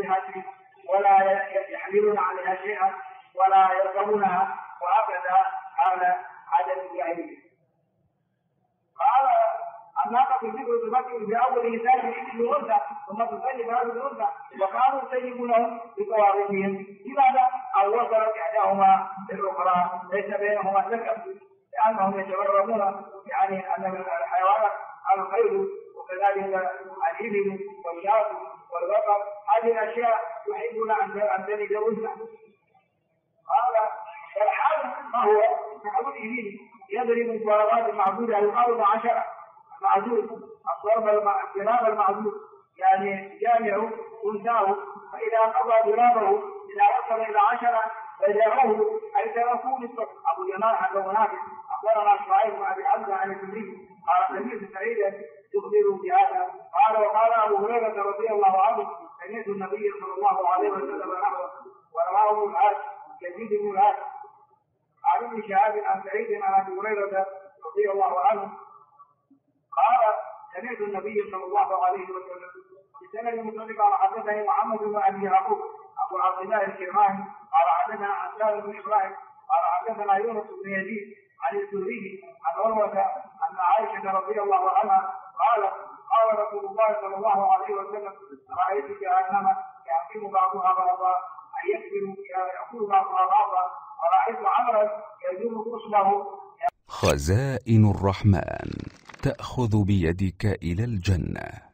الحج ولا يحملون عليها شيئا ولا يركبونها، وهكذا حال عدد الجاهلية. قال الناقة الذكر تمثل في أول إنسان بالأنثى ثم تسلم هذه الأنثى، وكانوا يسيبونهم بقواربهم. لماذا؟ أو وصلت إحداهما بالأخرى ليس بينهما ذكر، لأنهم يتبرمون يعني أن الحيوانات الخيل وكذلك الإبل والشاة والبقر هذه الأشياء يحبون أن تلد أنثى. قال الحال ما هو؟ معدود إبل يضرب الضربات المعدودة الأرض 10 معدود، الضرب المعدود يعني جامع أنثاه، فإذا قضى ضرابه إذا وصل إلى 10 فجاءوه أي تركوه للصف. أبو جماعة أبو منافع أخبرنا شعيب بن أبي حمزة عن الزهري قال سمعت سعيدا يخبر بهذا قال وقال أبو هريرة رضي الله عنه سمعت النبي صلى الله عليه وسلم نحوه. ورواه ابن العاص يزيد بن العاص عن ابن شهاب عن سعيد عن أبي هريرة رضي الله عنه قال سمعت النبي صلى الله عليه وسلم بسند مطلق قال حدثني محمد بن أبي يعقوب أبو عبد الله الكرماني قال حدثنا عن سالم بن إبراهيم قال حدثنا يونس بن يزيد عن الزهري عن عروة أن عائشة رضي الله عنها قالت قال رسول الله صلى الله عليه وسلم رأيت جهنم يأكل بعضها بعضا أن يأكل بعضها بعضا ورأيت عمرا يجر قصبه. خزائن الرحمن تأخذ بيدك إلى الجنة.